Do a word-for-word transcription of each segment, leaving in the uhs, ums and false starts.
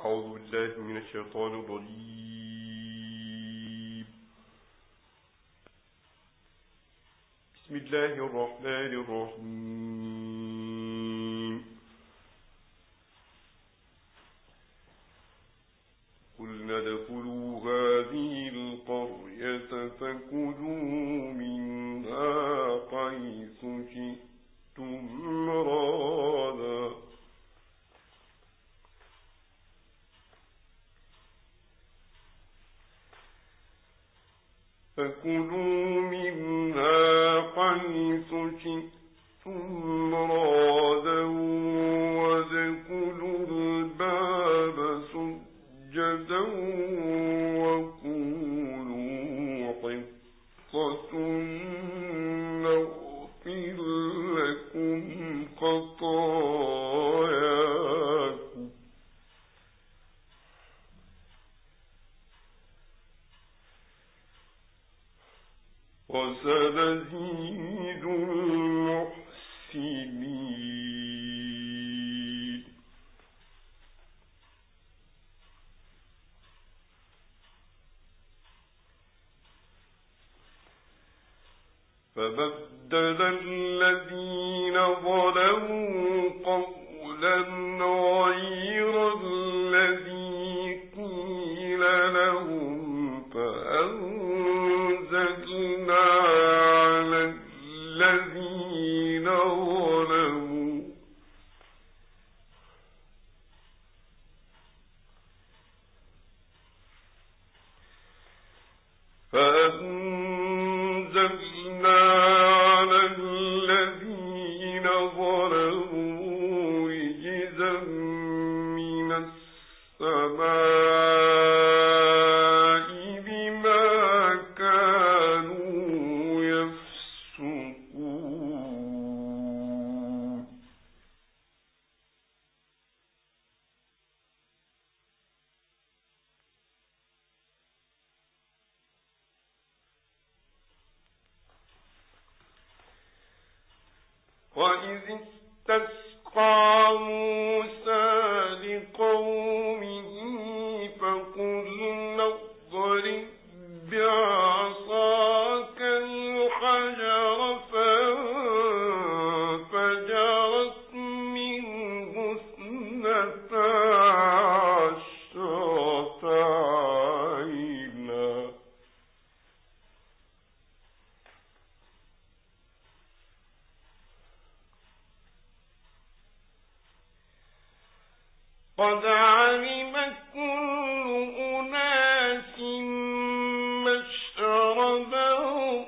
أعوذ بالله من الشيطان الرجيم. بسم الله الرحمن الرحيم. قلنا ادخلوا هذه القرية فكلوا منها حيث شئتم رغدا فكلوا منها حيث شئتم رغدا وادخلوا الباب سجدا وقولوا حطة نغفر لكم خطاياكم وسنزيد المحسنين. فبدل الذين ظلموا قولا غير الذي قيل لهم فأنزلنا على الذين ظلموا فأنزلنا على الذين ظلموا رجزا من السماء بما كانوا يفسقون. وإذ استسقى موسى لقومه فقلنا اضرب بعصاك الحجر فانفجرت منه اثنتا عشرة عينا قد علم كل أناس مشربهم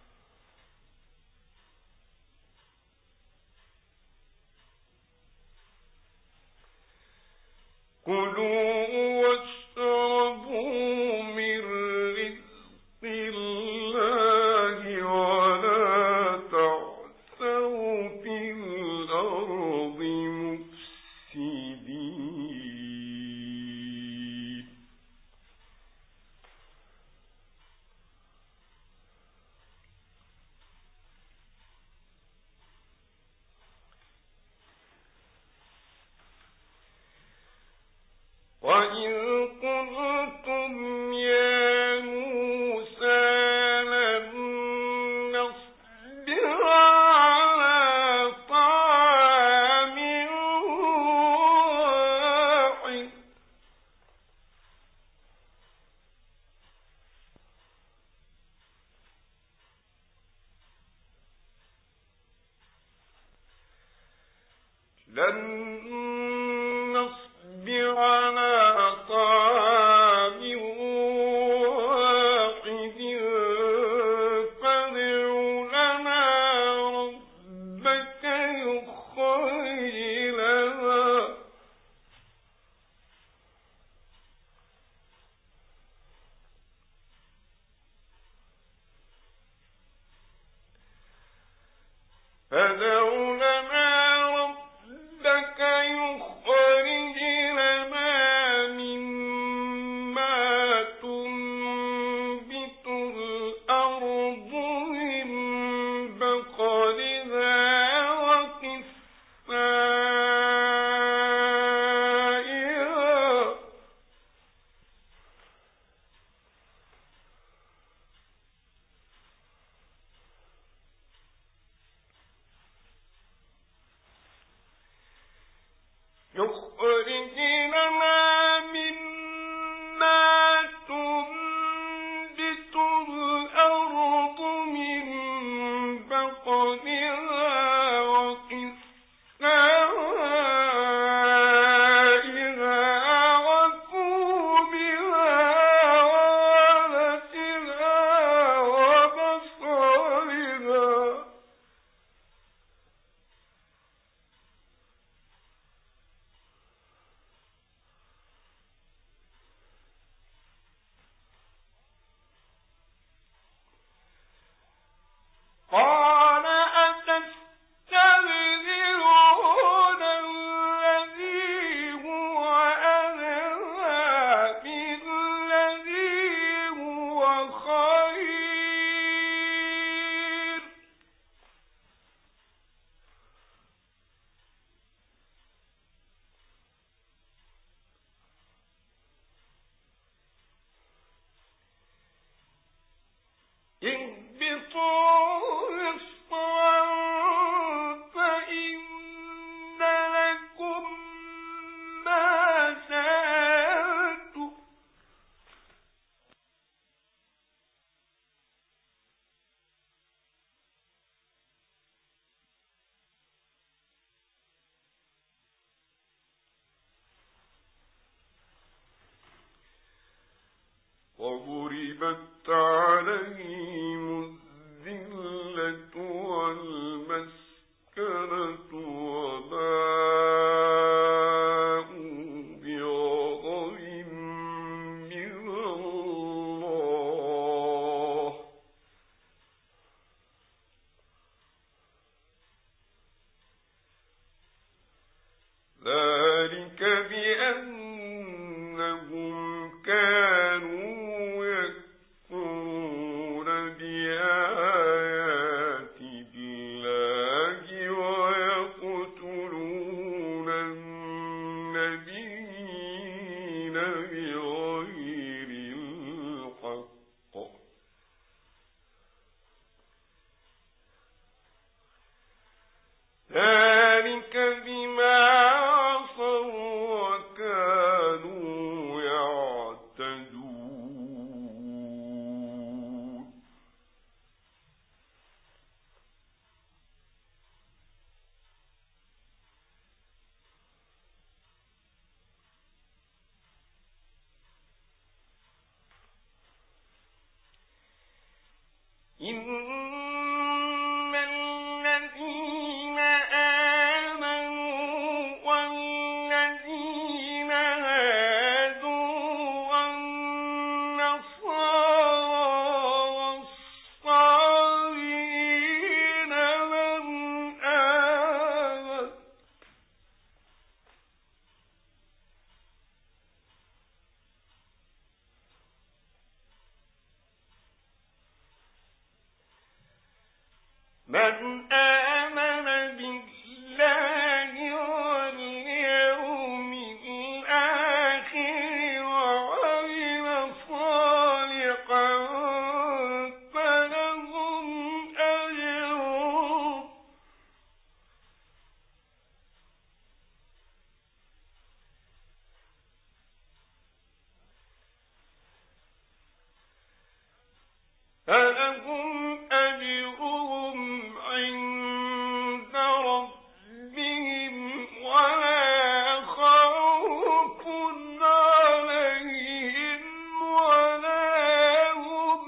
كلوا واشربوا من رزق الله ولا تعثوا في الأرض مفسدين. وإذ قلتم يا موسى لن نصبر على طعام واحد لن نصبر على طعام واحد فادع لنا ربك يخرج لنا فادع لنا ربك يخرج لنا مما تنبت الأرض من بقلها وقثائها وضربت عليهم الذلة والمسكنة وباءوا بغضب من الله ذلك بأنهم كانوا ذلك بما عصوا وكانوا يعتدون إن الذين آمنوا والذين هادوا والنصارى والصابئين من آمن من آمن بالله واليوم الآخر وعمل صالحا فلهم أجرهم فلهم أجرهم عند ربهم ولا خوف عليهم ولا هم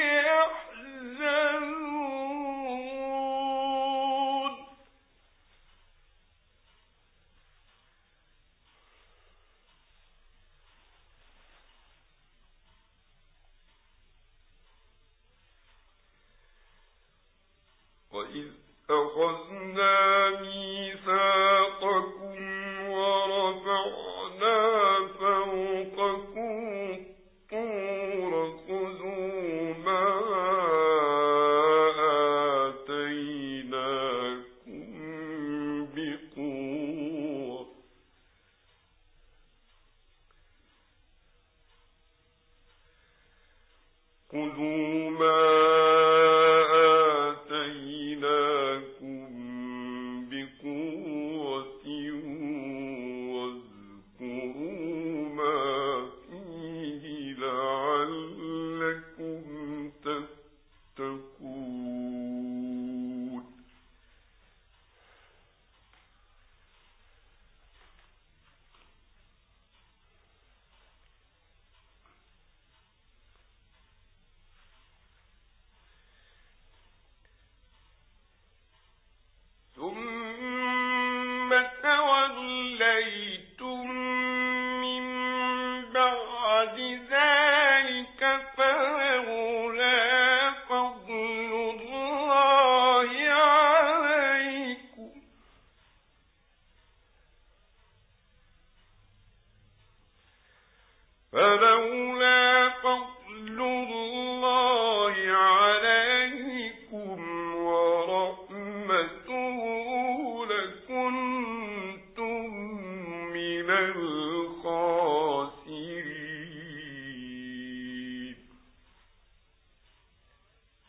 يحزنون وإذ أخذنا ميثاقكم ورفعنا فوقكم الطور خذوا ما آتيناكم بقوة خذوا ما ثم توليتم من بعد ذلك فلولا فضل الله عليكم فلولا فضل الله عليكم ورحمته لكنتم من الخاسرين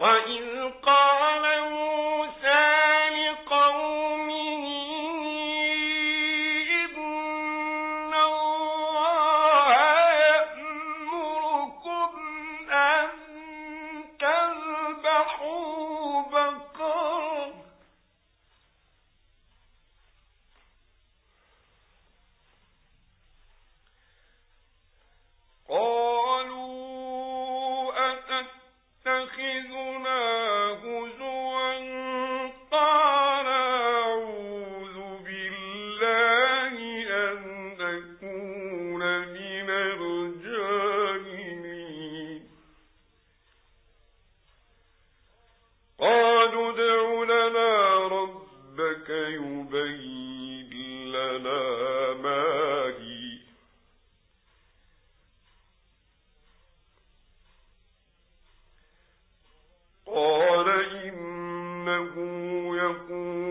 وإذ قال موسى لقومه إن الله يأمركم أن تذبحوا بقرة قالوا أتتخذنا هزوا قال أعوذ بالله أن أكون من الجاهلين قالوا ادع لنا ربك يبين لنا ما هي قال إنه يقول